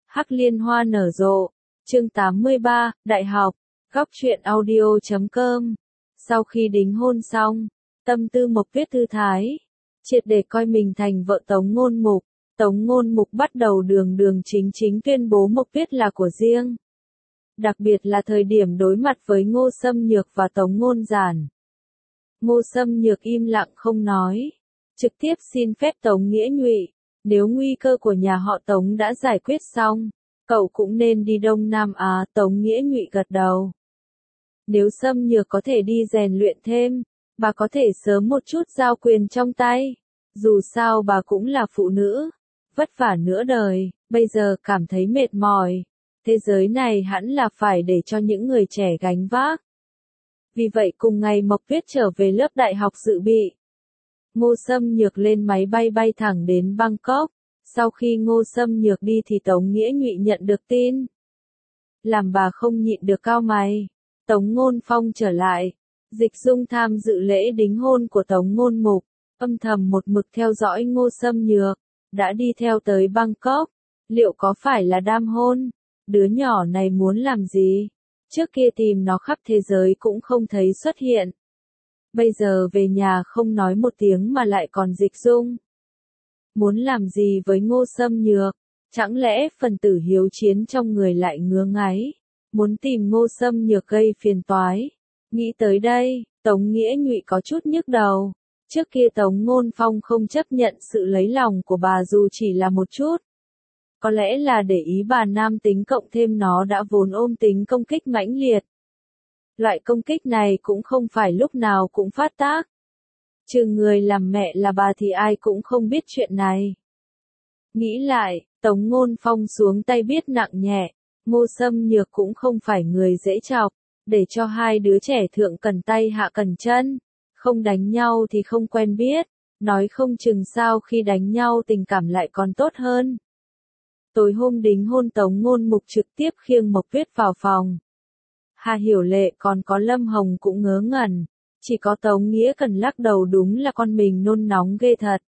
Hắc liên hoa nở rộ. Chương 83, Đại học. Góc truyện audio.com. Sau khi đính hôn xong, tâm tư Mộc Tuyết thư thái, triệt để coi mình thành vợ Tống Ngôn Mục. Tống Ngôn Mục bắt đầu đường đường chính chính tuyên bố Mộc Tuyết là của riêng. Đặc biệt là thời điểm đối mặt với Ngô Xâm Nhược và Tống Ngôn Giản. Ngô Xâm Nhược im lặng không nói, trực tiếp xin phép Tống Nghĩa Nhụy, nếu nguy cơ của nhà họ Tống đã giải quyết xong, cậu cũng nên đi Đông Nam Á. Tống Nghĩa Nhụy gật đầu. Nếu Xâm Nhược có thể đi rèn luyện thêm, bà có thể sớm một chút giao quyền trong tay. Dù sao bà cũng là phụ nữ, vất vả nửa đời, bây giờ cảm thấy mệt mỏi. Thế giới này hẳn là phải để cho những người trẻ gánh vác. Vì vậy cùng ngày Mộc Tuyết trở về lớp đại học dự bị. Ngô Xâm Nhược lên máy bay bay thẳng đến Bangkok. Sau khi Ngô Xâm Nhược đi thì Tống Nghĩa Nhụy nhận được tin. Làm bà không nhịn được cau mày. Tống Ngôn Phong trở lại. Dịch Dung tham dự lễ đính hôn của Tống Ngôn Mục, âm thầm một mực theo dõi Ngô Xâm Nhược, đã đi theo tới Bangkok. Liệu có phải là đam hôn? Đứa nhỏ này muốn làm gì? Trước kia tìm nó khắp thế giới cũng không thấy xuất hiện. Bây giờ về nhà không nói một tiếng mà lại còn Dịch Dung. Muốn làm gì với Ngô Xâm Nhược? Chẳng lẽ phần tử hiếu chiến trong người lại ngứa ngáy, muốn tìm Ngô Xâm Nhược gây phiền toái? Nghĩ tới đây, Tống Nghĩa Nhụy có chút nhức đầu. Trước kia Tống Ngôn Phong không chấp nhận sự lấy lòng của bà dù chỉ là một chút. Có lẽ là để ý bà nam tính cộng thêm nó đã vốn ôm tính công kích mãnh liệt. Loại công kích này cũng không phải lúc nào cũng phát tác. Trừ người làm mẹ là bà thì ai cũng không biết chuyện này. Nghĩ lại, Tống Ngôn Phong xuống tay biết nặng nhẹ. Ngô Xâm Nhược cũng không phải người dễ chọc, để cho hai đứa trẻ thượng cần tay hạ cần chân. Không đánh nhau thì không quen biết, nói không chừng sao khi đánh nhau tình cảm lại còn tốt hơn. Tối hôm đính hôn Tống Ngôn Mục trực tiếp khiêng Mộc Tuyết vào phòng. Hà Hiểu Lệ còn có Lâm Hồng cũng ngớ ngẩn, chỉ có Tống Nghĩa Cần lắc đầu đúng là con mình nôn nóng ghê thật.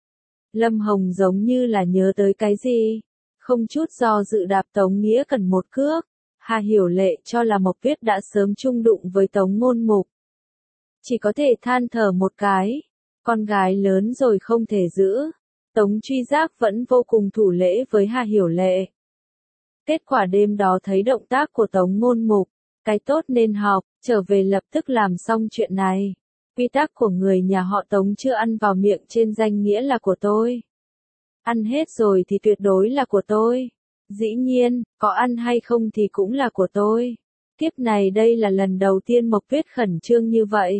Lâm Hồng giống như là nhớ tới cái gì, không chút do dự đạp Tống Nghĩa Cần một cước. Hà Hiểu Lệ cho là Mộc Tuyết đã sớm chung đụng với Tống Ngôn Mục. Chỉ có thể than thở một cái, con gái lớn rồi không thể giữ. Tống Truy Giác vẫn vô cùng thủ lễ với Hà Hiểu Lệ. Kết quả đêm đó thấy động tác của Tống Ngôn Mục, cái tốt nên học, trở về lập tức làm xong chuyện này. Quy tắc của người nhà họ Tống chưa ăn vào miệng trên danh nghĩa là của tôi. Ăn hết rồi thì tuyệt đối là của tôi. Dĩ nhiên, có ăn hay không thì cũng là của tôi. Tiếp này đây là lần đầu tiên Mộc Tuyết khẩn trương như vậy.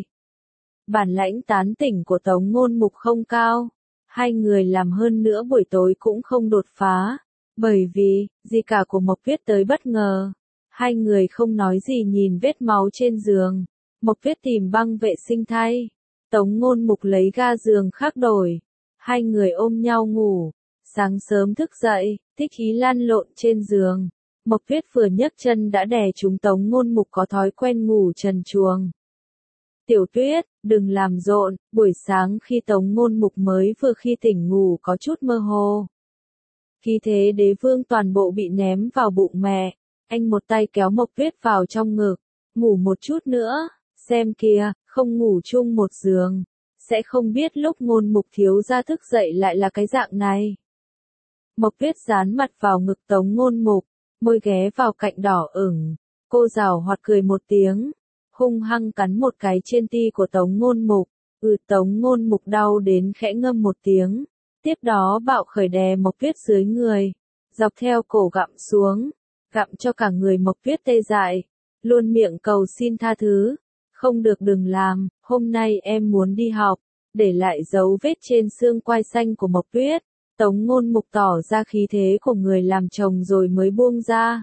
Bản lãnh tán tỉnh của Tống Ngôn Mục không cao. Hai người làm hơn nữa buổi tối cũng không đột phá. Bởi vì, gì cả của Mộc Tuyết tới bất ngờ. Hai người không nói gì nhìn vết máu trên giường. Mộc Tuyết tìm băng vệ sinh thay. Tống Ngôn Mục lấy ga giường khác đổi. Hai người ôm nhau ngủ. Sáng sớm thức dậy, thích ý lăn lộn trên giường. Mộc Tuyết vừa nhấc chân đã đè trúng Tống Ngôn Mục có thói quen ngủ trần truồng. Tiểu Tuyết, đừng làm rộn. Buổi sáng khi Tống Ngôn Mục mới vừa khi tỉnh ngủ có chút mơ hồ. Khí thế đế vương toàn bộ bị ném vào bụng mẹ. Anh một tay kéo Mộc Tuyết vào trong ngực. Ngủ một chút nữa, xem kìa, không ngủ chung một giường. Sẽ không biết lúc Ngôn Mục thiếu gia thức dậy lại là cái dạng này. Mộc Tuyết dán mặt vào ngực Tống Ngôn Mục, môi ghé vào cạnh đỏ ửng. Cô giảo hoạt cười một tiếng, hung hăng cắn một cái trên ti của Tống Ngôn Mục. Tống Ngôn Mục đau đến khẽ ngâm một tiếng. Tiếp đó bạo khởi đè Mộc Tuyết dưới người, dọc theo cổ gặm xuống, gặm cho cả người Mộc Tuyết tê dại, luôn miệng cầu xin tha thứ. Không được đừng làm, hôm nay em muốn đi học, để lại dấu vết trên xương quai xanh của Mộc Tuyết. Tống Ngôn Mục tỏ ra khí thế của người làm chồng rồi mới buông ra.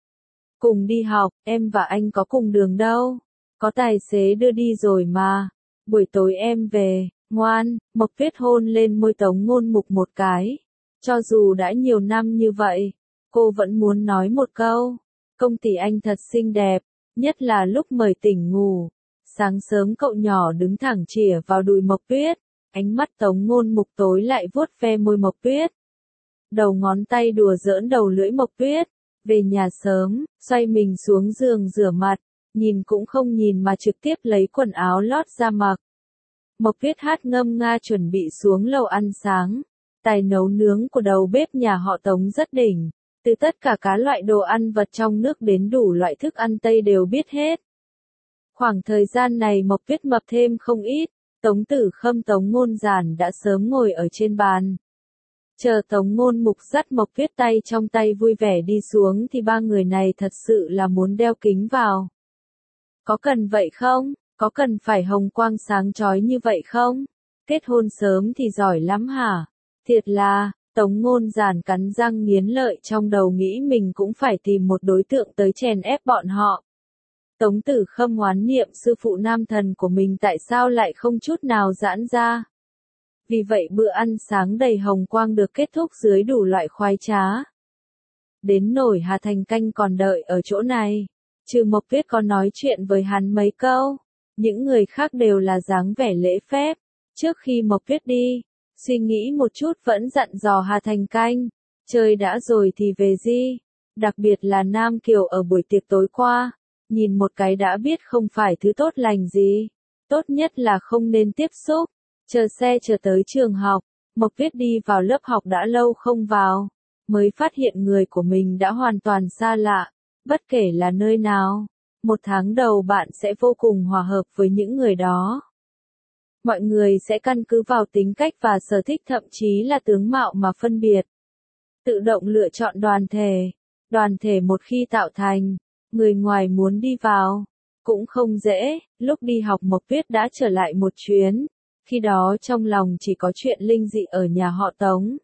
Cùng đi học, em và anh có cùng đường đâu. Có tài xế đưa đi rồi mà. Buổi tối em về, ngoan. Mộc Tuyết hôn lên môi Tống Ngôn Mục một cái. Cho dù đã nhiều năm như vậy, cô vẫn muốn nói một câu. Công tỷ anh thật xinh đẹp, nhất là lúc mời tỉnh ngủ. Sáng sớm cậu nhỏ đứng thẳng chĩa vào đùi Mộc Tuyết. Ánh mắt Tống Ngôn Mục tối lại vuốt ve môi Mộc Tuyết. đầu ngón tay đùa giỡn đầu lưỡi Mộc Tuyết, về nhà sớm, xoay mình xuống giường rửa mặt, nhìn cũng không nhìn mà trực tiếp lấy quần áo lót ra mặc. Mộc Tuyết hát ngâm nga chuẩn bị xuống lầu ăn sáng. Tài nấu nướng của đầu bếp nhà họ Tống rất đỉnh, từ tất cả các loại đồ ăn vật trong nước đến đủ loại thức ăn Tây đều biết hết. Khoảng thời gian này Mộc Tuyết mập thêm không ít, Tống Tử Khâm Tống Ngôn Giản đã sớm ngồi ở trên bàn. Chờ Tống Ngôn Mục dắt Mộc Tuyết tay trong tay vui vẻ đi xuống thì ba người này thật sự là muốn đeo kính vào. Có cần vậy không? Có cần phải hồng quang sáng chói như vậy không? Kết hôn sớm thì giỏi lắm hả? Thiệt là, Tống Ngôn Giản cắn răng nghiến lợi trong đầu nghĩ mình cũng phải tìm một đối tượng tới chèn ép bọn họ. Tống Tử Khâm hoán niệm sư phụ nam thần của mình tại sao lại không chút nào giãn ra. Vì vậy bữa ăn sáng đầy hồng quang được kết thúc dưới đủ loại khoái trá. Đến nổi Hà Thành Canh còn đợi ở chỗ này, trừ Mộc Tuyết có nói chuyện với hắn mấy câu, những người khác đều là dáng vẻ lễ phép. Trước khi Mộc Tuyết đi, suy nghĩ một chút vẫn dặn dò Hà Thành Canh, chơi đã rồi thì về đi, đặc biệt là Nam Kiều ở buổi tiệc tối qua, nhìn một cái đã biết không phải thứ tốt lành gì, tốt nhất là không nên tiếp xúc. Chờ xe chờ tới trường học, Mộc Tuyết đi vào lớp học đã lâu không vào, mới phát hiện người của mình đã hoàn toàn xa lạ, bất kể là nơi nào. Một tháng đầu bạn sẽ vô cùng hòa hợp với những người đó. Mọi người sẽ căn cứ vào tính cách và sở thích thậm chí là tướng mạo mà phân biệt. Tự động lựa chọn đoàn thể. Đoàn thể một khi tạo thành, người ngoài muốn đi vào, cũng không dễ. Lúc đi học Mộc Tuyết đã trở lại một chuyến. Khi đó trong lòng chỉ có chuyện linh dị ở nhà họ Tống.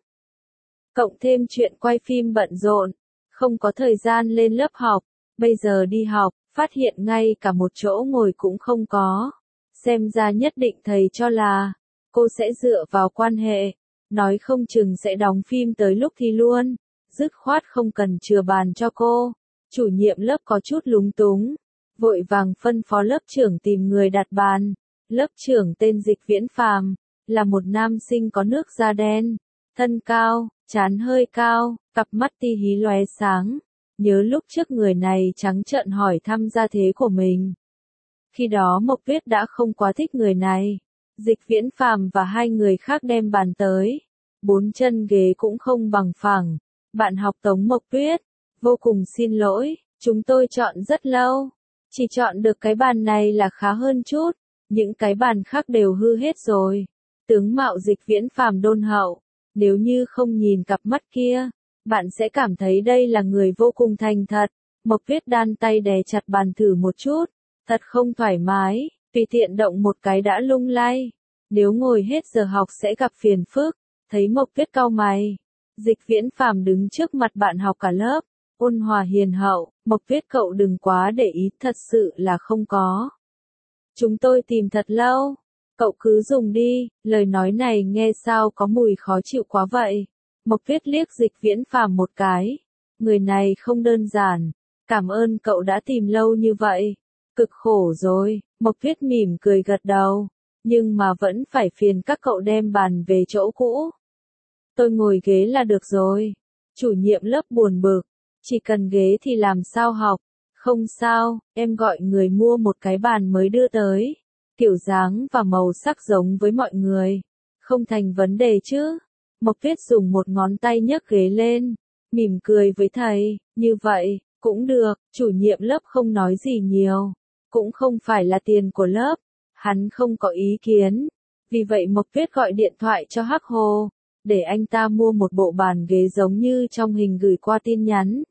Cộng thêm chuyện quay phim bận rộn, không có thời gian lên lớp học. Bây giờ đi học, phát hiện ngay cả một chỗ ngồi cũng không có. Xem ra nhất định thầy cho là, cô sẽ dựa vào quan hệ, nói không chừng sẽ đóng phim tới lúc thi luôn, dứt khoát không cần chừa bàn cho cô. Chủ nhiệm lớp có chút lúng túng, vội vàng phân phó lớp trưởng tìm người đặt bàn. Lớp trưởng tên Dịch Viễn Phàm, là một nam sinh có nước da đen, thân cao, trán hơi cao, cặp mắt ti hí lóe sáng. Nhớ lúc trước người này trắng trợn hỏi thăm gia thế của mình. Khi đó Mộc Tuyết đã không quá thích người này. Dịch Viễn Phàm và hai người khác đem bàn tới. 4 chân ghế cũng không bằng phẳng. Bạn học Tống Mộc Tuyết, vô cùng xin lỗi, chúng tôi chọn rất lâu. Chỉ chọn được cái bàn này là khá hơn chút. Những cái bàn khác đều hư hết rồi. Tướng mạo Dịch Viễn Phàm đôn hậu. Nếu như không nhìn cặp mắt kia, bạn sẽ cảm thấy đây là người vô cùng thành thật. Mộc Tuyết đan tay đè chặt bàn thử một chút. Thật không thoải mái, tùy tiện động một cái đã lung lay. Nếu ngồi hết giờ học sẽ gặp phiền phức. Thấy Mộc Tuyết cau mày. Dịch Viễn Phàm đứng trước mặt bạn học cả lớp. Ôn hòa hiền hậu, Mộc Tuyết cậu đừng quá để ý, thật sự là không có. Chúng tôi tìm thật lâu. Cậu cứ dùng đi, lời nói này nghe sao có mùi khó chịu quá vậy. Mộc Tuyết liếc Dịch Viễn Phàm một cái. Người này không đơn giản. Cảm ơn cậu đã tìm lâu như vậy. Cực khổ rồi, Mộc Tuyết mỉm cười gật đầu. Nhưng mà vẫn phải phiền các cậu đem bàn về chỗ cũ. Tôi ngồi ghế là được rồi. Chủ nhiệm lớp buồn bực. Chỉ cần ghế thì làm sao học. Không sao, em gọi người mua một cái bàn mới đưa tới. Kiểu dáng và màu sắc giống với mọi người. Không thành vấn đề chứ. Mộc Tuyết dùng một ngón tay nhấc ghế lên. Mỉm cười với thầy, như vậy, cũng được, chủ nhiệm lớp không nói gì nhiều. Cũng không phải là tiền của lớp. Hắn không có ý kiến. Vì vậy Mộc Tuyết gọi điện thoại cho Hắc Hồ. Để anh ta mua một bộ bàn ghế giống như trong hình gửi qua tin nhắn.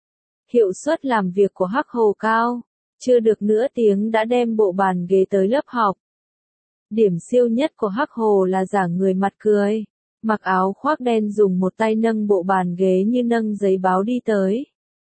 Hiệu suất làm việc của Hắc Hồ cao. Chưa được nửa tiếng đã đem bộ bàn ghế tới lớp học. Điểm siêu nhất của Hắc Hồ là giả người mặt cười. Mặc áo khoác đen dùng một tay nâng bộ bàn ghế như nâng giấy báo đi tới.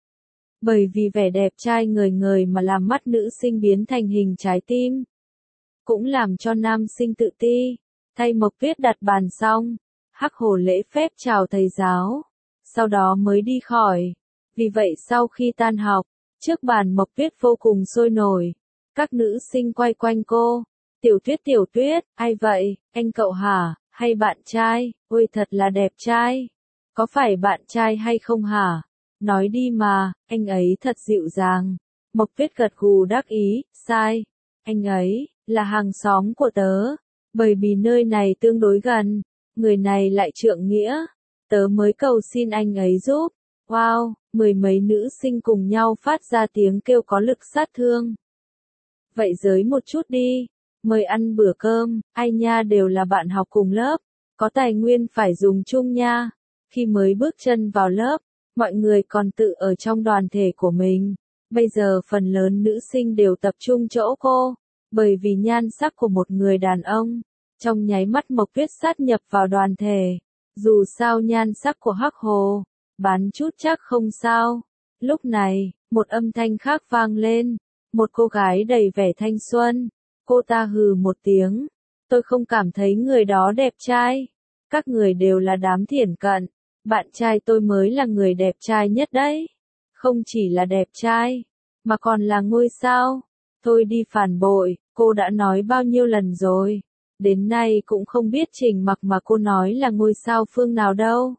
Bởi vì vẻ đẹp trai ngời ngời mà làm mắt nữ sinh biến thành hình trái tim. Cũng làm cho nam sinh tự ti. Thay Mộc Tuyết đặt bàn xong, Hắc Hồ lễ phép chào thầy giáo. Sau đó mới đi khỏi. Vì vậy sau khi tan học, trước bàn Mộc Tuyết vô cùng sôi nổi. Các nữ sinh quay quanh cô. Tiểu Tuyết, ai vậy, anh cậu hả, hay bạn trai, ôi thật là đẹp trai. Có phải bạn trai hay không hả? Nói đi mà, anh ấy thật dịu dàng. Mộc Tuyết gật gù đắc ý, sai. Anh ấy, là hàng xóm của tớ. Bởi vì nơi này tương đối gần, người này lại trượng nghĩa. Tớ mới cầu xin anh ấy giúp. Wow, mười mấy nữ sinh cùng nhau phát ra tiếng kêu có lực sát thương. Vậy giới một chút đi, mời ăn bữa cơm, ai nha đều là bạn học cùng lớp, có tài nguyên phải dùng chung nha. Khi mới bước chân vào lớp, mọi người còn tự ở trong đoàn thể của mình. Bây giờ phần lớn nữ sinh đều tập trung chỗ cô, bởi vì nhan sắc của một người đàn ông. Trong nháy mắt Mộc Tuyết sát nhập vào đoàn thể. Dù sao nhan sắc của Hắc Hồ, bán chút chắc không sao. Lúc này, một âm thanh khác vang lên. Một cô gái đầy vẻ thanh xuân. Cô ta hừ một tiếng. Tôi không cảm thấy người đó đẹp trai. Các người đều là đám thiển cận. Bạn trai tôi mới là người đẹp trai nhất đấy. Không chỉ là đẹp trai, mà còn là ngôi sao. Tôi đi phản bội, cô đã nói bao nhiêu lần rồi. Đến nay cũng không biết Trình Mặc mà cô nói là ngôi sao phương nào đâu.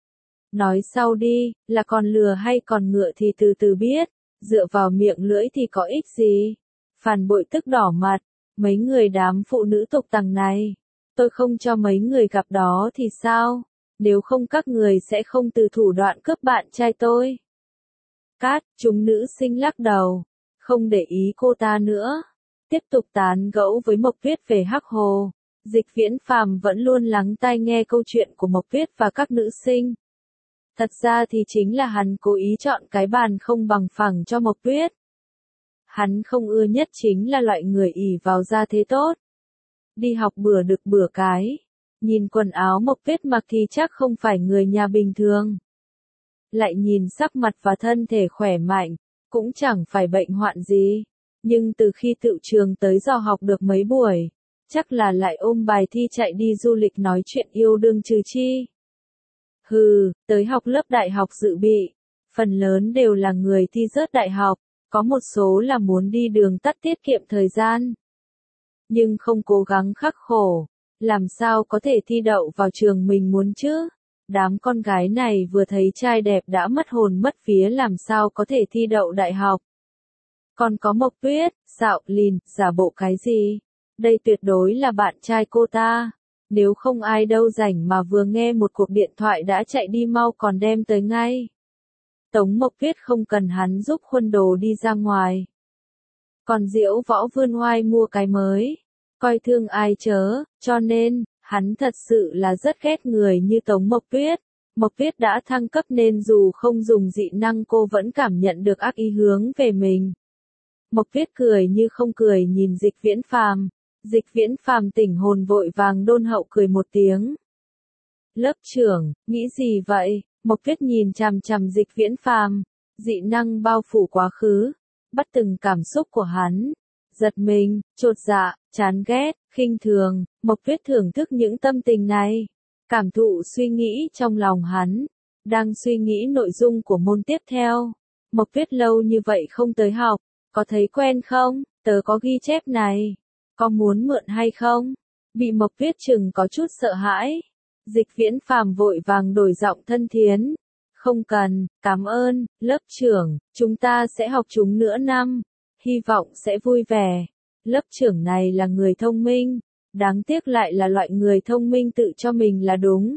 Nói sau đi, là còn lừa hay còn ngựa thì từ từ biết. Dựa vào miệng lưỡi thì có ích gì. Phản bội tức đỏ mặt. Mấy người đám phụ nữ tục tằng này. Tôi không cho mấy người gặp đó thì sao? Nếu không các người sẽ không từ thủ đoạn cướp bạn trai tôi. Cát, chúng nữ sinh lắc đầu. Không để ý cô ta nữa. Tiếp tục tán gẫu với Mộc Tuyết về Hắc Hồ. Dịch Viễn Phàm vẫn luôn lắng tai nghe câu chuyện của Mộc Tuyết và các nữ sinh. Thật ra thì chính là hắn cố ý chọn cái bàn không bằng phẳng cho Mộc Tuyết. Hắn không ưa nhất chính là loại người ỷ vào gia thế tốt. Đi học bữa đực bữa cái. Nhìn quần áo Mộc Tuyết mặc thì chắc không phải người nhà bình thường. Lại nhìn sắc mặt và thân thể khỏe mạnh, cũng chẳng phải bệnh hoạn gì. Nhưng từ khi tự trường tới giờ học được mấy buổi, chắc là lại ôm bài thi chạy đi du lịch nói chuyện yêu đương trừ chi. Hừ, tới học lớp đại học dự bị, phần lớn đều là người thi rớt đại học, có một số là muốn đi đường tắt tiết kiệm thời gian. Nhưng không cố gắng khắc khổ, làm sao có thể thi đậu vào trường mình muốn chứ? Đám con gái này vừa thấy trai đẹp đã mất hồn mất vía làm sao có thể thi đậu đại học. Còn có Mộc Tuyết, xạo lìn, giả bộ cái gì? Đây tuyệt đối là bạn trai cô ta. Nếu không ai đâu rảnh mà vừa nghe một cuộc điện thoại đã chạy đi mau còn đem tới ngay. Tống Mộc Tuyết không cần hắn giúp khuân đồ đi ra ngoài. Còn Diễu Võ vươn oai mua cái mới. Coi thương ai chớ, cho nên, hắn thật sự là rất ghét người như Tống Mộc Tuyết. Mộc Tuyết đã thăng cấp nên dù không dùng dị năng cô vẫn cảm nhận được ác ý hướng về mình. Mộc Tuyết cười như không cười nhìn Dịch Viễn Phàm. Dịch Viễn Phàm tỉnh hồn vội vàng đôn hậu cười một tiếng. Lớp trưởng, nghĩ gì vậy? Mộc Tuyết nhìn chằm chằm Dịch Viễn Phàm, dị năng bao phủ quá khứ, bắt từng cảm xúc của hắn. Giật mình, chột dạ, chán ghét, khinh thường, Mộc Tuyết thưởng thức những tâm tình này. Cảm thụ suy nghĩ trong lòng hắn. Đang suy nghĩ nội dung của môn tiếp theo. Mộc Tuyết lâu như vậy không tới học, có thấy quen không? Tớ có ghi chép này. Có muốn mượn hay không? Bị Mộc Tuyết chừng có chút sợ hãi. Dịch Viễn Phàm vội vàng đổi giọng thân thiến. Không cần, cảm ơn, lớp trưởng, chúng ta sẽ học chúng nửa năm. Hy vọng sẽ vui vẻ. Lớp trưởng này là người thông minh. Đáng tiếc lại là loại người thông minh tự cho mình là đúng.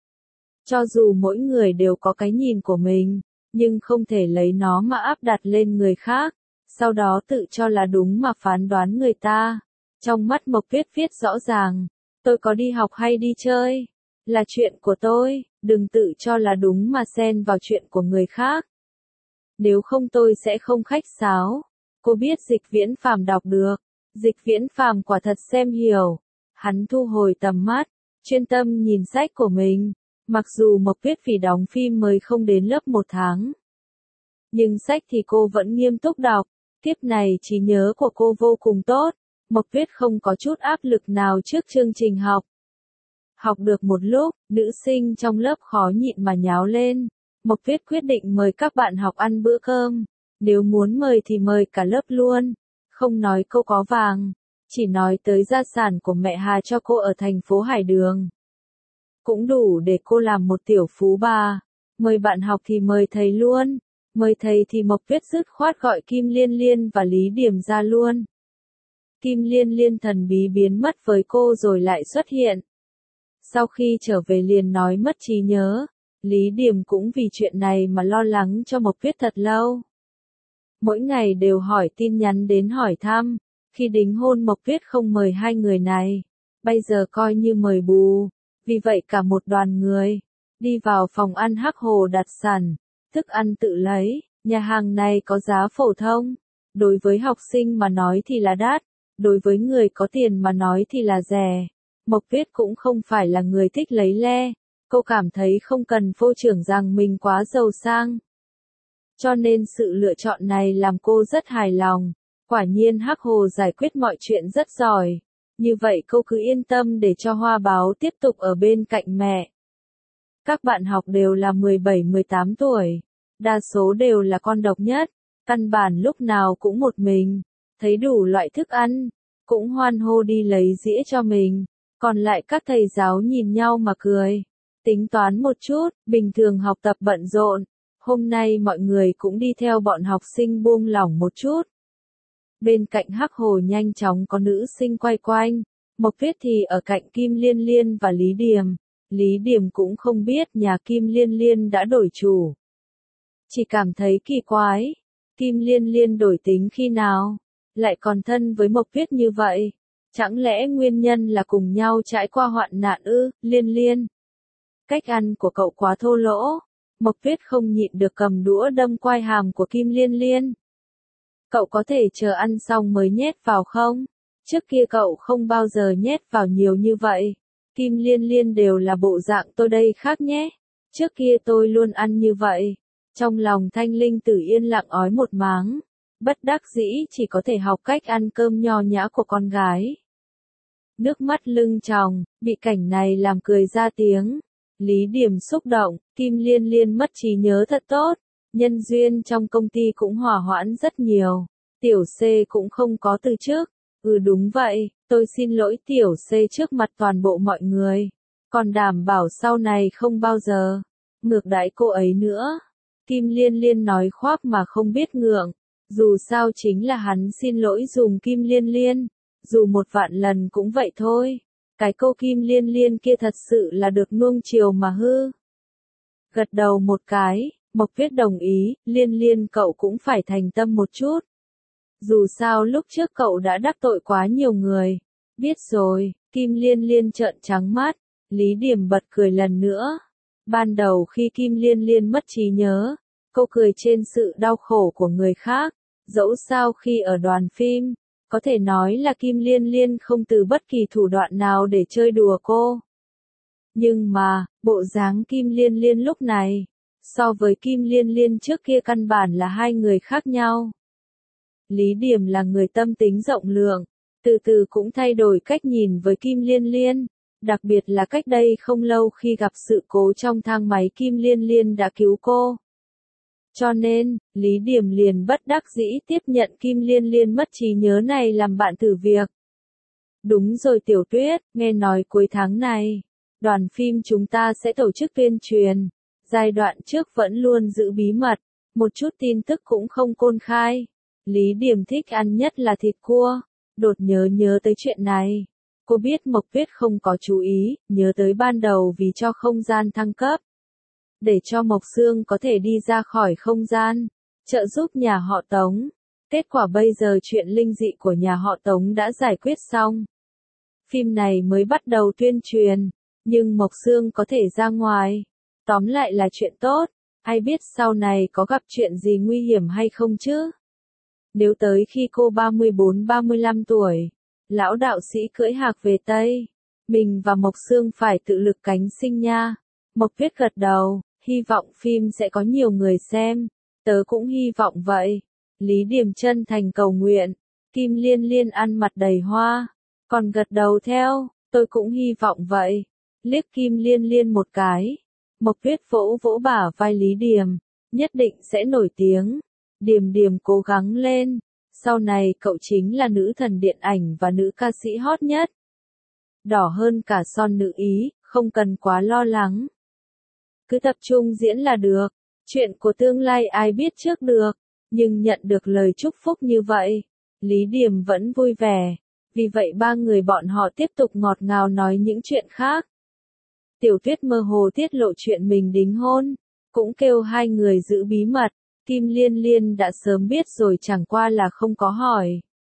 Cho dù mỗi người đều có cái nhìn của mình, nhưng không thể lấy nó mà áp đặt lên người khác. Sau đó tự cho là đúng mà phán đoán người ta. Trong mắt Mộc Tuyết viết rõ ràng. Tôi có đi học hay đi chơi? Là chuyện của tôi, đừng tự cho là đúng mà xen vào chuyện của người khác. Nếu không tôi sẽ không khách sáo. Cô biết Dịch Viễn Phàm đọc được. Dịch Viễn Phàm quả thật xem hiểu. Hắn thu hồi tầm mắt, chuyên tâm nhìn sách của mình. Mặc dù Mộc Tuyết vì đóng phim mới không đến lớp 1 tháng. Nhưng sách thì cô vẫn nghiêm túc đọc. Tiếp này trí nhớ của cô vô cùng tốt. Mộc Tuyết không có chút áp lực nào trước chương trình học. Học được một lúc, nữ sinh trong lớp khó nhịn mà nháo lên. Mộc Tuyết quyết định mời các bạn học ăn bữa cơm. Nếu muốn mời thì mời cả lớp luôn. Không nói câu có vàng. Chỉ nói tới gia sản của mẹ Hà cho cô ở thành phố Hải Đường. cũng đủ để cô làm một tiểu phú bà. Mời bạn học thì mời thầy luôn. Mời thầy thì Mộc Tuyết dứt khoát gọi Kim Liên Liên và Lý Điểm ra luôn. Kim Liên Liên thần bí biến mất với cô rồi lại xuất hiện. Sau khi trở về liền nói mất trí nhớ. Lý Điểm cũng vì chuyện này mà lo lắng cho Mộc Tuyết thật lâu. Mỗi ngày đều hỏi tin nhắn đến hỏi thăm. Khi đính hôn Mộc Tuyết không mời hai người này. Bây giờ coi như mời bù. Vì vậy cả một đoàn người đi vào phòng ăn Hắc Hồ đặt sẵn thức ăn tự lấy. Nhà hàng này có giá phổ thông. Đối với học sinh mà nói thì là đắt. Đối với người có tiền mà nói thì là rẻ. Mộc Tuyết cũng không phải là người thích lấy le. Cô cảm thấy không cần phô trương rằng mình quá giàu sang. Cho nên sự lựa chọn này làm cô rất hài lòng. Quả nhiên Hắc Hồ giải quyết mọi chuyện rất giỏi. Như vậy cô cứ yên tâm để cho Hoa Báo tiếp tục ở bên cạnh mẹ. Các bạn học đều là 17-18 tuổi. Đa số đều là con độc nhất. Căn bản lúc nào cũng một mình. Thấy đủ loại thức ăn. Cũng hoan hô đi lấy dĩa cho mình. Còn lại các thầy giáo nhìn nhau mà cười. Tính toán một chút, bình thường học tập bận rộn. Hôm nay mọi người cũng đi theo bọn học sinh buông lỏng một chút. Bên cạnh Hắc Hồ nhanh chóng có nữ sinh quay quanh. Mộc Tuyết thì ở cạnh Kim Liên Liên và Lý Điểm. Lý Điểm cũng không biết nhà Kim Liên Liên đã đổi chủ. Chỉ cảm thấy kỳ quái. Kim Liên Liên đổi tính khi nào? Lại còn thân với Mộc Tuyết như vậy. Chẳng lẽ nguyên nhân là cùng nhau trải qua hoạn nạn ư, Liên Liên? Cách ăn của cậu quá thô lỗ. Mộc Tuyết không nhịn được cầm đũa đâm quai hàm của Kim Liên Liên. Cậu có thể chờ ăn xong mới nhét vào không? Trước kia cậu không bao giờ nhét vào nhiều như vậy. Kim Liên Liên đều là bộ dạng tôi đây khác nhé. Trước kia tôi luôn ăn như vậy. Trong lòng Thanh Linh Tử yên lặng ói một máng. Bất đắc dĩ chỉ có thể học cách ăn cơm nho nhã của con gái. Nước mắt lưng tròng, bị cảnh này làm cười ra tiếng. Lý Điểm xúc động, Kim Liên Liên mất trí nhớ thật tốt. Nhân duyên trong công ty cũng hòa hoãn rất nhiều. Tiểu C cũng không có từ trước. Đúng vậy, tôi xin lỗi Tiểu C trước mặt toàn bộ mọi người. Còn đảm bảo sau này không bao giờ ngược đãi cô ấy nữa. Kim Liên Liên nói khoác mà không biết ngượng. Dù sao chính là hắn xin lỗi dùm Kim Liên Liên. Dù 1.000.000 lần cũng vậy thôi. Cái cô Kim Liên Liên kia thật sự là được nuông chiều mà hư. Gật đầu một cái, Mộc Tuyết đồng ý, Liên Liên cậu cũng phải thành tâm một chút. Dù sao lúc trước cậu đã đắc tội quá nhiều người. Biết rồi, Kim Liên Liên trợn trắng mắt, Lý Điểm bật cười lần nữa. Ban đầu khi Kim Liên Liên mất trí nhớ, cô cười trên sự đau khổ của người khác. Dẫu sao khi ở đoàn phim, có thể nói là Kim Liên Liên không từ bất kỳ thủ đoạn nào để chơi đùa cô. Nhưng mà, bộ dáng Kim Liên Liên lúc này, so với Kim Liên Liên trước kia căn bản là hai người khác nhau. Lý Điểm là người tâm tính rộng lượng, từ từ cũng thay đổi cách nhìn với Kim Liên Liên. Đặc biệt là cách đây không lâu khi gặp sự cố trong thang máy Kim Liên Liên đã cứu cô. Cho nên, Lý Điểm liền bất đắc dĩ tiếp nhận Kim Liên Liên mất trí nhớ này làm bạn thử việc. Đúng rồi Tiểu Tuyết, nghe nói cuối tháng này, đoàn phim chúng ta sẽ tổ chức tuyên truyền. Giai đoạn trước vẫn luôn giữ bí mật, một chút tin tức cũng không công khai. Lý Điểm thích ăn nhất là thịt cua. Đột nhớ tới chuyện này. Cô biết Mộc Tuyết không có chú ý, nhớ tới ban đầu vì cho không gian thăng cấp. Để cho Mộc Sương có thể đi ra khỏi không gian, trợ giúp nhà họ Tống. Kết quả bây giờ chuyện linh dị của nhà họ Tống đã giải quyết xong. Phim này mới bắt đầu tuyên truyền, nhưng Mộc Sương có thể ra ngoài. Tóm lại là chuyện tốt, ai biết sau này có gặp chuyện gì nguy hiểm hay không chứ? Nếu tới khi cô 34-35 tuổi, lão đạo sĩ cưỡi hạc về Tây, mình và Mộc Sương phải tự lực cánh sinh nha. Mộc Tuyết gật đầu, hy vọng phim sẽ có nhiều người xem, tớ cũng hy vọng vậy. Lý Điểm chân thành cầu nguyện, Kim Liên Liên ăn mặt đầy hoa, còn gật đầu theo, tôi cũng hy vọng vậy. Liếc Kim Liên Liên một cái, Mộc Tuyết vỗ vỗ bả vai Lý Điểm, nhất định sẽ nổi tiếng. Điểm Điểm cố gắng lên, sau này cậu chính là nữ thần điện ảnh và nữ ca sĩ hot nhất. Đỏ hơn cả son nữ Ý, không cần quá lo lắng. Cứ tập trung diễn là được, chuyện của tương lai ai biết trước được, nhưng nhận được lời chúc phúc như vậy, Lý Điềm vẫn vui vẻ, vì vậy ba người bọn họ tiếp tục ngọt ngào nói những chuyện khác. Tiểu Tuyết mơ hồ tiết lộ chuyện mình đính hôn, cũng kêu hai người giữ bí mật, Kim Liên Liên đã sớm biết rồi chẳng qua là không có hỏi.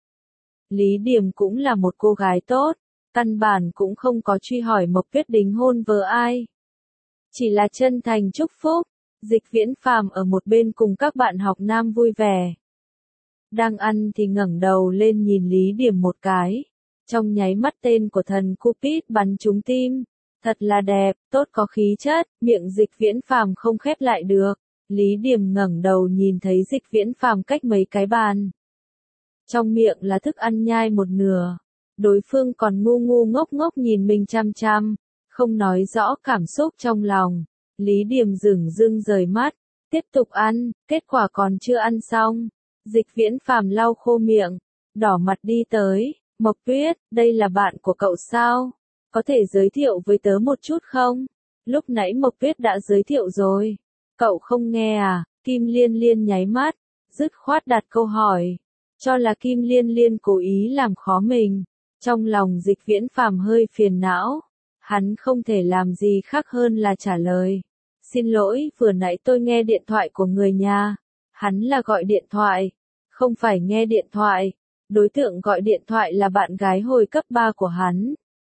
Lý Điềm cũng là một cô gái tốt, căn bản cũng không có truy hỏi Mộc Tuyết đính hôn với ai. Chỉ là chân thành chúc phúc, Dịch Viễn Phàm ở một bên cùng các bạn học nam vui vẻ. Đang ăn thì ngẩng đầu lên nhìn Lý Điềm một cái, trong nháy mắt tên của thần Cupid bắn trúng tim, thật là đẹp, tốt có khí chất, miệng Dịch Viễn Phàm không khép lại được. Lý Điềm ngẩng đầu nhìn thấy Dịch Viễn Phàm cách mấy cái bàn. Trong miệng là thức ăn nhai một nửa, đối phương còn ngu ngu ngốc ngốc nhìn mình chăm chăm, không nói rõ cảm xúc trong lòng. Lý Điềm dửng dưng rời mắt, tiếp tục ăn, kết quả còn chưa ăn xong. Dịch Viễn Phàm lau khô miệng, đỏ mặt đi tới, Mộc Tuyết, đây là bạn của cậu sao? Có thể giới thiệu với tớ một chút không? Lúc nãy Mộc Tuyết đã giới thiệu rồi. Cậu không nghe à? Kim Liên Liên nháy mắt, dứt khoát đặt câu hỏi. Cho là Kim Liên Liên cố ý làm khó mình. Trong lòng Dịch Viễn Phàm hơi phiền não. Hắn không thể làm gì khác hơn là trả lời. Xin lỗi, vừa nãy tôi nghe điện thoại của người nhà. Hắn là gọi điện thoại, không phải nghe điện thoại. Đối tượng gọi điện thoại là bạn gái hồi cấp 3 của hắn.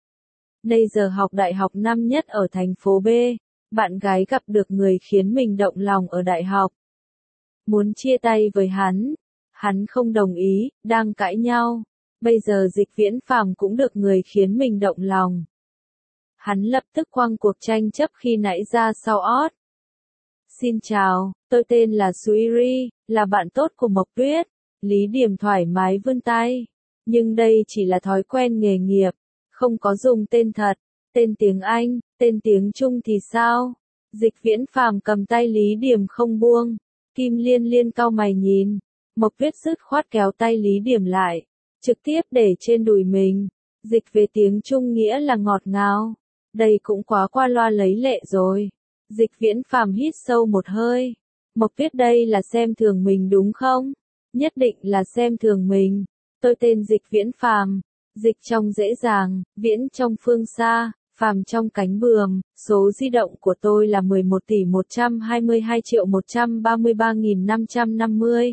Bây giờ học đại học năm nhất ở thành phố B, bạn gái gặp được người khiến mình động lòng ở đại học. Muốn chia tay với hắn không đồng ý, đang cãi nhau. Bây giờ Dịch Viễn Phàm cũng được người khiến mình động lòng. Hắn lập tức quăng cuộc tranh chấp khi nãy ra sau ót. Xin chào, tôi tên là Suiri, là bạn tốt của Mộc Tuyết. Lý Điềm thoải mái vươn tay. Nhưng đây chỉ là thói quen nghề nghiệp, không có dùng tên thật, tên tiếng Anh, tên tiếng Trung thì sao? Dịch Viễn Phàm cầm tay Lý Điềm không buông. Kim Liên Liên cau mày nhìn. Mộc Tuyết dứt khoát kéo tay Lý Điềm lại, trực tiếp để trên đùi mình. Dịch về tiếng Trung nghĩa là ngọt ngào. Đây cũng quá qua loa lấy lệ rồi. Dịch Viễn Phàm hít sâu một hơi. Mộc Tuyết đây là xem thường mình đúng không? Nhất định là xem thường mình. Tôi tên Dịch Viễn Phàm. Dịch trong dễ dàng, viễn trong phương xa, phàm trong cánh bướm. Số di động của tôi là 11.122.133.550.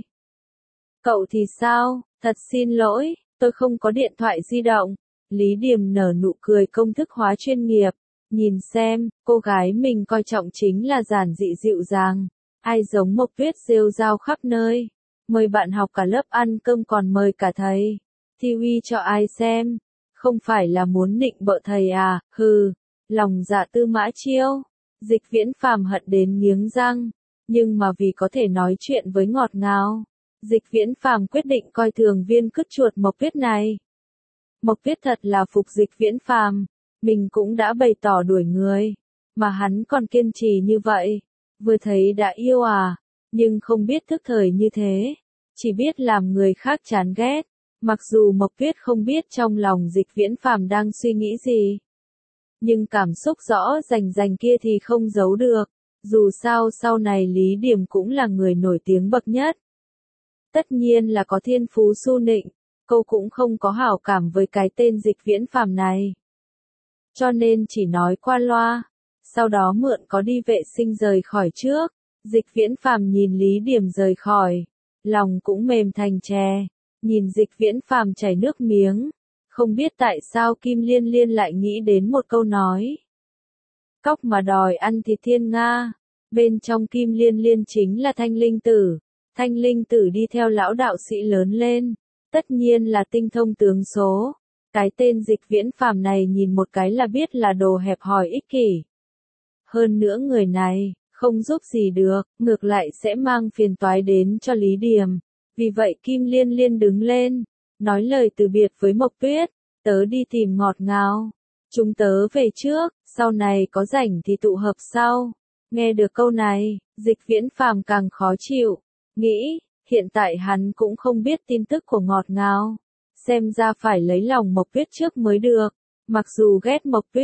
Cậu thì sao? Thật xin lỗi, tôi không có điện thoại di động. Lý Điềm nở nụ cười công thức hóa chuyên nghiệp. Nhìn xem, cô gái mình coi trọng chính là giản dị dịu dàng. Ai giống Mộc Tuyết rêu rao khắp nơi. Mời bạn học cả lớp ăn cơm còn mời cả thầy. Thi uy cho ai xem. Không phải là muốn nịnh bợ thầy à, hừ. Lòng dạ Tư Mã Chiêu. Dịch Viễn Phàm hận đến nghiến răng. Nhưng mà vì có thể nói chuyện với ngọt ngào, Dịch Viễn Phàm quyết định coi thường viên cứt chuột Mộc Tuyết này. Mộc Tuyết thật là phục Dịch Viễn Phàm. Mình cũng đã bày tỏ đuổi người, mà hắn còn kiên trì như vậy. Vừa thấy đã yêu à, nhưng không biết thức thời như thế, chỉ biết làm người khác chán ghét. Mặc dù Mộc Tuyết không biết trong lòng Dịch Viễn Phàm đang suy nghĩ gì, nhưng cảm xúc rõ rành kia thì không giấu được. Dù sao sau này Lý Điềm cũng là người nổi tiếng bậc nhất. Tất nhiên là có thiên phú su nịnh, cô cũng không có hảo cảm với cái tên Dịch Viễn Phàm này. Cho nên chỉ nói qua loa, sau đó mượn có đi vệ sinh rời khỏi trước. Dịch Viễn Phàm nhìn Lý Điềm rời khỏi, lòng cũng mềm thành chè. Nhìn Dịch Viễn Phàm chảy nước miếng, không biết tại sao Kim Liên Liên lại nghĩ đến một câu nói. Cóc mà đòi ăn thịt thiên nga. Bên trong Kim Liên Liên chính là Thanh Linh Tử. Thanh Linh Tử đi theo lão đạo sĩ lớn lên, tất nhiên là tinh thông tướng số. Cái tên Dịch Viễn Phàm này nhìn một cái là biết là đồ hẹp hòi ích kỷ. Hơn nữa người này, không giúp gì được, ngược lại sẽ mang phiền toái đến cho Lý Điềm. Vì vậy Kim Liên Liên đứng lên, nói lời từ biệt với Mộc Tuyết, tớ đi tìm ngọt ngào. Chúng tớ về trước, sau này có rảnh thì tụ hợp sau. Nghe được câu này, Dịch Viễn Phàm càng khó chịu, nghĩ, hiện tại hắn cũng không biết tin tức của ngọt ngào. Xem ra phải lấy lòng Mộc Tuyết trước mới được. Mặc dù ghét Mộc Tuyết,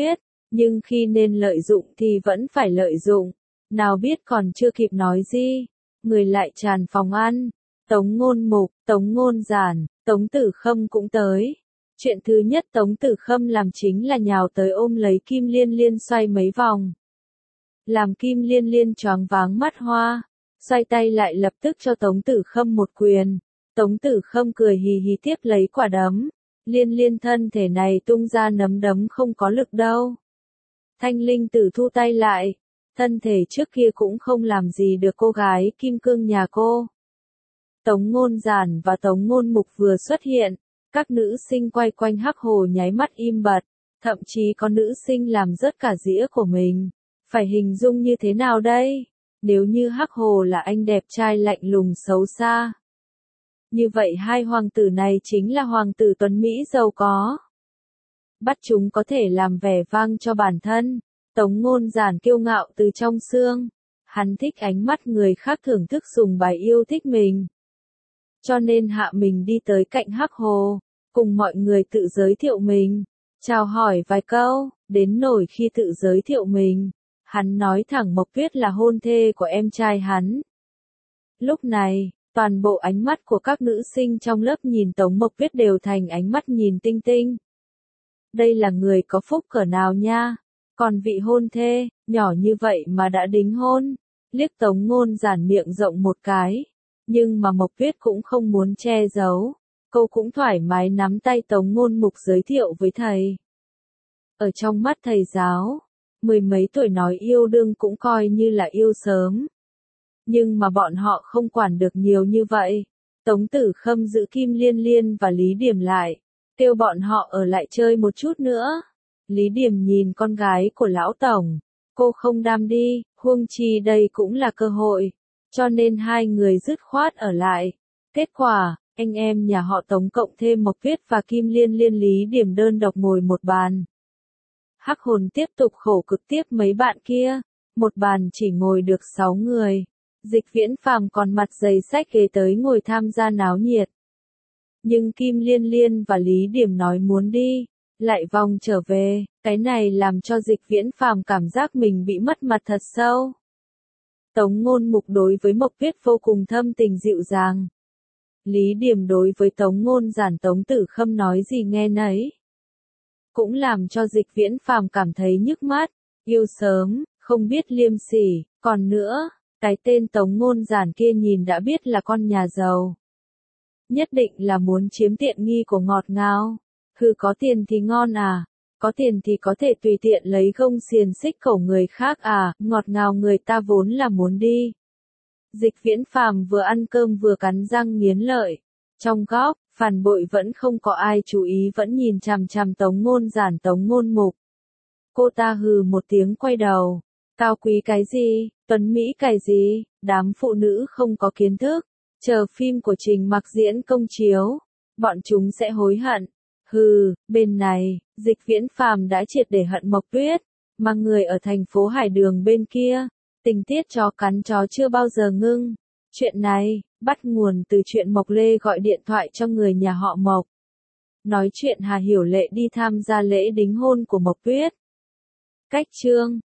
Nhưng khi nên lợi dụng thì vẫn phải lợi dụng. Nào biết còn chưa kịp nói gì, người lại tràn phòng ăn. Tống Ngôn Mục, Tống Ngôn Giản, Tống Tử Khâm cũng tới. Chuyện thứ nhất Tống Tử Khâm làm chính là nhào tới ôm lấy Kim Liên Liên xoay mấy vòng. Làm Kim Liên Liên choáng váng mắt hoa, xoay tay lại lập tức cho Tống Tử Khâm một quyền. Tống Tử Khâm cười hì hì tiếp lấy quả đấm. Liên Liên thân thể này tung ra nắm đấm không có lực đâu. Thanh Linh Tử thu tay lại, thân thể trước kia cũng không làm gì được cô gái kim cương nhà cô. Tống Ngôn Giản và Tống Ngôn Mục vừa xuất hiện, các nữ sinh quay quanh Hắc Hồ nháy mắt im bặt, thậm chí có nữ sinh làm rớt cả dĩa của mình. Phải hình dung như thế nào đây? Nếu như Hắc Hồ là anh đẹp trai lạnh lùng xấu xa, như vậy hai hoàng tử này chính là hoàng tử tuấn Mỹ giàu có. Bắt chúng có thể làm vẻ vang cho bản thân. Tống Ngôn Giản kiêu ngạo từ trong xương. Hắn thích ánh mắt người khác thưởng thức sùng bái yêu thích mình. Cho nên hạ mình đi tới cạnh Hắc Hồ, cùng mọi người tự giới thiệu mình, chào hỏi vài câu, đến nỗi khi tự giới thiệu mình, hắn nói thẳng Mộc Tuyết là hôn thê của em trai hắn. Lúc này, toàn bộ ánh mắt của các nữ sinh trong lớp nhìn Tống Mộc Tuyết đều thành ánh mắt nhìn Tinh Tinh. Đây là người có phúc cỡ nào nha, còn vị hôn thê, nhỏ như vậy mà đã đính hôn, liếc Tống Ngôn Giản miệng rộng một cái. Nhưng mà Mộc Tuyết cũng không muốn che giấu, cô cũng thoải mái nắm tay Tống Ngôn Mục giới thiệu với thầy. Ở trong mắt thầy giáo, mười mấy tuổi nói yêu đương cũng coi như là yêu sớm. Nhưng mà bọn họ không quản được nhiều như vậy. Tống Tử Khâm giữ Kim Liên Liên và Lý Điểm lại, kêu bọn họ ở lại chơi một chút nữa. Lý Điểm nhìn con gái của lão tổng, cô không đam đi, huống chi đây cũng là cơ hội. Cho nên hai người dứt khoát ở lại. Kết quả, anh em nhà họ Tống cộng thêm Mộc Tuyết và Kim Liên Liên Lý Điểm đơn độc ngồi một bàn. Hắc Hồn tiếp tục khổ cực tiếp mấy bạn kia. Một bàn chỉ ngồi được 6 người. Dịch Viễn Phàm còn mặt dày sách ghế tới ngồi tham gia náo nhiệt. Nhưng Kim Liên Liên và Lý Điểm nói muốn đi, lại vòng trở về. Cái này làm cho Dịch Viễn Phàm cảm giác mình bị mất mặt thật sâu. Tống Ngôn Mục đối với Mộc Tuyết vô cùng thâm tình dịu dàng. Lý Điểm đối với Tống Ngôn Giản Tống Tử Khâm nói gì nghe nấy. Cũng làm cho Dịch Viễn Phàm cảm thấy nhức mắt, yêu sớm, không biết liêm sỉ, còn nữa, cái tên Tống Ngôn Giản kia nhìn đã biết là con nhà giàu. Nhất định là muốn chiếm tiện nghi của ngọt ngào. Hừ, có tiền thì ngon à, có tiền thì có thể tùy tiện lấy gông xiềng xích cổ người khác à, ngọt ngào người ta vốn là muốn đi. Dịch Viễn Phàm vừa ăn cơm vừa cắn răng nghiến lợi. Trong góc, phản bội vẫn không có ai chú ý vẫn nhìn chằm chằm Tống Ngôn Giản Tống Ngôn Mục. Cô ta hừ một tiếng quay đầu. Cao quý cái gì, tuấn Mỹ cái gì, đám phụ nữ không có kiến thức. Chờ phim của Trình Mặc diễn công chiếu, bọn chúng sẽ hối hận. Hừ, bên này, Dịch Viễn Phàm đã triệt để hận Mộc Tuyết, mà người ở thành phố Hải Đường bên kia, tình tiết chó cắn chó chưa bao giờ ngưng. Chuyện này, bắt nguồn từ chuyện Mộc Lê gọi điện thoại cho người nhà họ Mộc. Nói chuyện Hà Hiểu Lệ đi tham gia lễ đính hôn của Mộc Tuyết. Cách chương